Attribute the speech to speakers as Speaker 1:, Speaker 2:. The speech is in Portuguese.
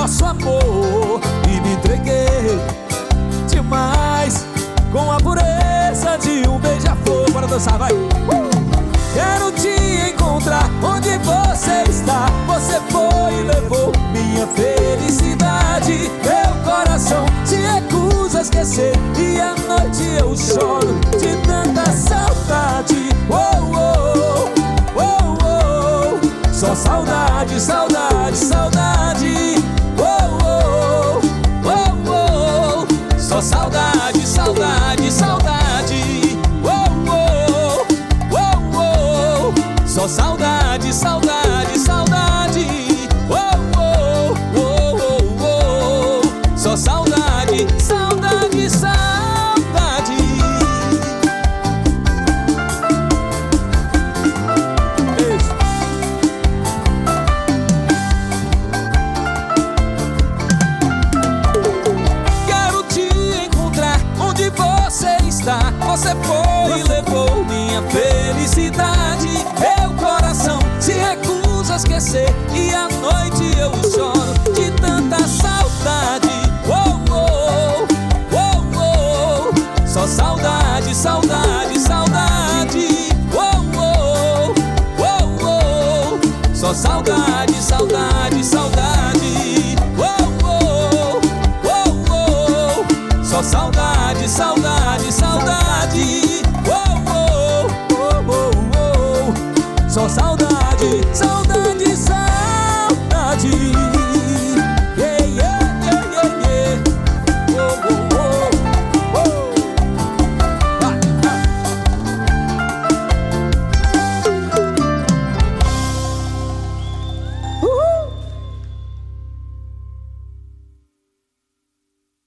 Speaker 1: nosso amor e me entreguei demais, com a pureza de um beija-flor. Bora dançar, vai! Quero te encontrar onde você está. Você foi e levou minha felicidade. Meu coração se recusa a esquecer, e à noite eu choro de tanta saudade. Oh, oh, oh, oh. Só saudade, saudade, saudade. Oh, oh, oh, oh. Só saudade, saudade, saudade. Oh, oh, oh, oh. Só saudade, saudade, saudade. Oh, oh, oh, oh, oh. Só saudade, saudade, saudade. Beijo. Quero te encontrar onde você está. Você foi e levou minha felicidade. Meu coração se recusa a esquecer, e à noite eu choro de tanta saudade. Oh, oh, oh, oh. Só saudade, saudade, saudade. Oh, oh, oh, oh. Só saudade, saudade, saudade.